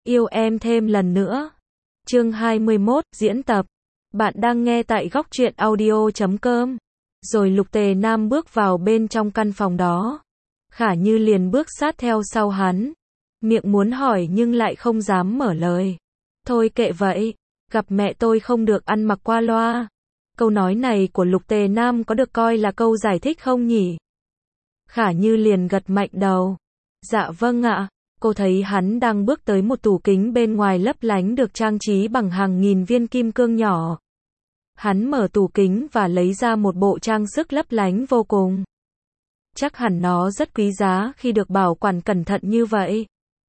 yêu em thêm lần nữa. Chương 21, diễn tập. Bạn đang nghe tại góc truyện audio.com. Rồi Lục Tề Nam bước vào bên trong căn phòng đó. Khả Như liền bước sát theo sau hắn. Miệng muốn hỏi nhưng lại không dám mở lời. Thôi kệ vậy, gặp mẹ tôi không được ăn mặc qua loa. Câu nói này của Lục Tề Nam có được coi là câu giải thích không nhỉ? Khả Như liền gật mạnh đầu. Dạ vâng ạ. Cô thấy hắn đang bước tới một tủ kính bên ngoài lấp lánh được trang trí bằng hàng nghìn viên kim cương nhỏ. Hắn mở tủ kính và lấy ra một bộ trang sức lấp lánh vô cùng. Chắc hẳn nó rất quý giá khi được bảo quản cẩn thận như vậy.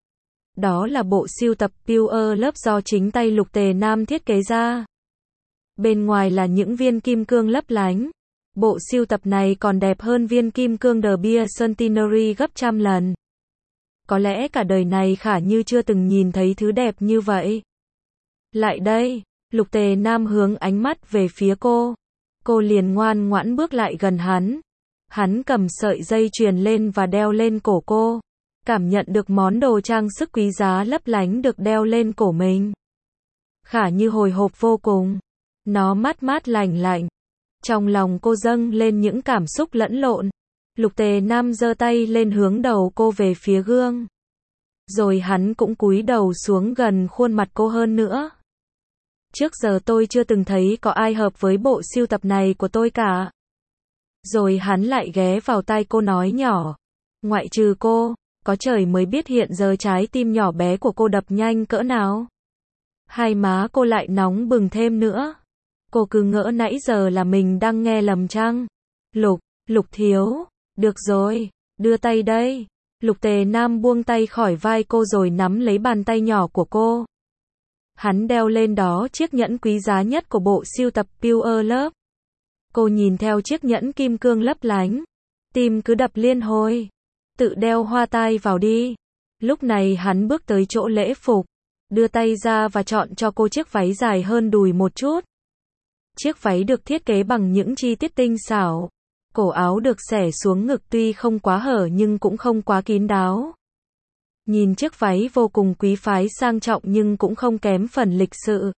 Đó là bộ sưu tập Pure Love do chính tay Lục Tề Nam thiết kế ra. Bên ngoài là những viên kim cương lấp lánh. Bộ sưu tập này còn đẹp hơn viên kim cương The Beer Centenary gấp trăm lần. Có lẽ cả đời này Khả Như chưa từng nhìn thấy thứ đẹp như vậy. Lại đây, Lục Tề Nam hướng ánh mắt về phía cô. Cô liền ngoan ngoãn bước lại gần hắn. Hắn cầm sợi dây chuyền lên và đeo lên cổ cô. Cảm nhận được món đồ trang sức quý giá lấp lánh được đeo lên cổ mình. Khả Như hồi hộp vô cùng. Nó mát mát lành lạnh. Trong lòng cô dâng lên những cảm xúc lẫn lộn. Lục Tề Nam giơ tay lên hướng đầu cô về phía gương. Rồi hắn cũng cúi đầu xuống gần khuôn mặt cô hơn nữa. Trước giờ tôi chưa từng thấy có ai hợp với bộ sưu tập này của tôi cả. Rồi hắn lại ghé vào tai cô nói nhỏ. Ngoại trừ cô, có trời mới biết hiện giờ trái tim nhỏ bé của cô đập nhanh cỡ nào. Hai má cô lại nóng bừng thêm nữa. Cô cứ ngỡ nãy giờ là mình đang nghe lầm chăng? Lục thiếu, được rồi, đưa tay đây. Lục Tề Nam buông tay khỏi vai cô rồi nắm lấy bàn tay nhỏ của cô. Hắn đeo lên đó chiếc nhẫn quý giá nhất của bộ sưu tập Pure Love. Cô nhìn theo chiếc nhẫn kim cương lấp lánh. Tim cứ đập liên hồi. Tự đeo hoa tai vào đi. Lúc này hắn bước tới chỗ lễ phục. Đưa tay ra và chọn cho cô chiếc váy dài hơn đùi một chút. Chiếc váy được thiết kế bằng những chi tiết tinh xảo. Cổ áo được xẻ xuống ngực tuy không quá hở nhưng cũng không quá kín đáo. Nhìn chiếc váy vô cùng quý phái sang trọng nhưng cũng không kém phần lịch sự.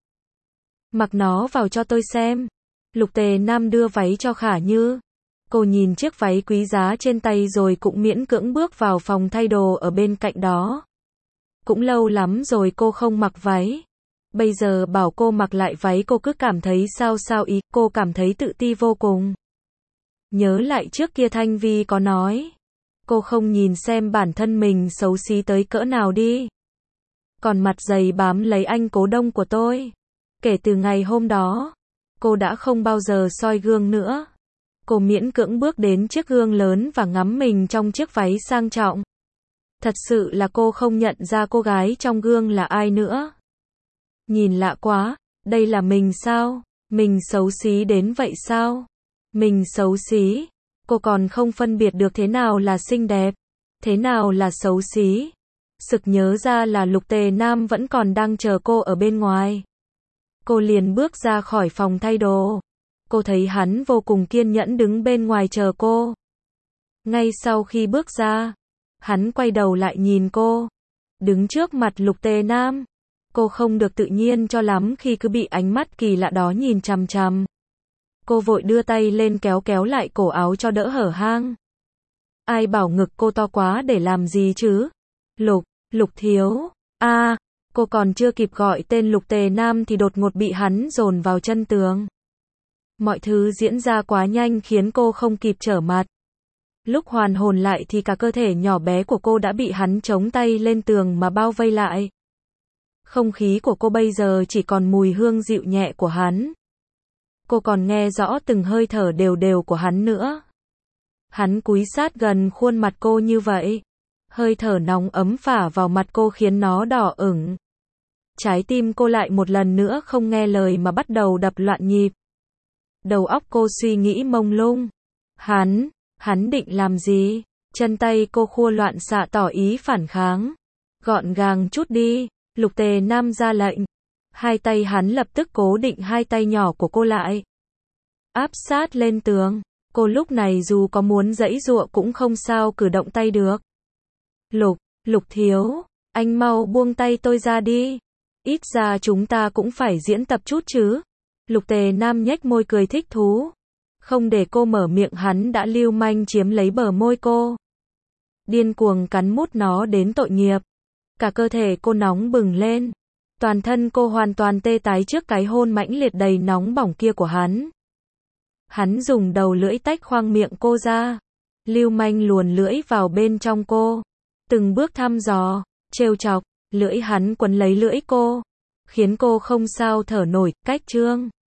Mặc nó vào cho tôi xem. Lục Tề Nam đưa váy cho Khả Như. Cô nhìn chiếc váy quý giá trên tay rồi cũng miễn cưỡng bước vào phòng thay đồ ở bên cạnh đó. Cũng lâu lắm rồi cô không mặc váy. Bây giờ bảo cô mặc lại váy cô cứ cảm thấy sao ý, cô cảm thấy tự ti vô cùng. Nhớ lại trước kia Thanh Vi có nói. Cô không nhìn xem bản thân mình xấu xí tới cỡ nào đi. Còn mặt dày bám lấy anh cố đông của tôi. Kể từ ngày hôm đó, cô đã không bao giờ soi gương nữa. Cô miễn cưỡng bước đến chiếc gương lớn và ngắm mình trong chiếc váy sang trọng. Thật sự là cô không nhận ra cô gái trong gương là ai nữa. Nhìn lạ quá, đây là mình sao? Mình xấu xí đến vậy sao? Mình xấu xí? Cô còn không phân biệt được thế nào là xinh đẹp, thế nào là xấu xí. Sực nhớ ra là Lục Tề Nam vẫn còn đang chờ cô ở bên ngoài. Cô liền bước ra khỏi phòng thay đồ. Cô thấy hắn vô cùng kiên nhẫn đứng bên ngoài chờ cô. Ngay sau khi bước ra, hắn quay đầu lại nhìn cô. Đứng trước mặt Lục Tề Nam, cô không được tự nhiên cho lắm khi cứ bị ánh mắt kỳ lạ đó nhìn chằm chằm. Cô vội đưa tay lên kéo lại cổ áo cho đỡ hở hang. Ai bảo ngực cô to quá để làm gì chứ? Lục thiếu. Cô còn chưa kịp gọi tên Lục Tề Nam thì đột ngột bị hắn dồn vào chân tường. Mọi thứ diễn ra quá nhanh khiến cô không kịp trở mặt. Lúc hoàn hồn lại thì cả cơ thể nhỏ bé của cô đã bị hắn chống tay lên tường mà bao vây lại. Không khí của cô bây giờ chỉ còn mùi hương dịu nhẹ của hắn. Cô còn nghe rõ từng hơi thở đều đều của hắn nữa. Hắn cúi sát gần khuôn mặt cô như vậy. Hơi thở nóng ấm phả vào mặt cô khiến nó đỏ ửng. Trái tim cô lại một lần nữa không nghe lời mà bắt đầu đập loạn nhịp. Đầu óc cô suy nghĩ mông lung. Hắn định làm gì? Chân tay cô khua loạn xạ tỏ ý phản kháng. Gọn gàng chút đi, Lục Tề Nam ra lệnh. Hai tay hắn lập tức cố định hai tay nhỏ của cô lại. Áp sát lên tường. Cô lúc này dù có muốn giãy giụa cũng không sao cử động tay được. Lục thiếu, Anh mau buông tay tôi ra đi. Ít ra chúng ta cũng phải diễn tập chút chứ. Lục Tề Nam nhếch môi cười thích thú. Không để cô mở miệng hắn đã lưu manh chiếm lấy bờ môi cô. Điên cuồng cắn mút nó đến tội nghiệp. Cả cơ thể cô nóng bừng lên. Toàn thân cô hoàn toàn tê tái trước cái hôn mãnh liệt đầy nóng bỏng kia của hắn. Hắn dùng đầu lưỡi tách khoang miệng cô ra. Lưu manh luồn lưỡi vào bên trong cô. Từng bước thăm dò, trêu chọc, lưỡi hắn quấn lấy lưỡi cô. Khiến cô không sao thở nổi, cách trương.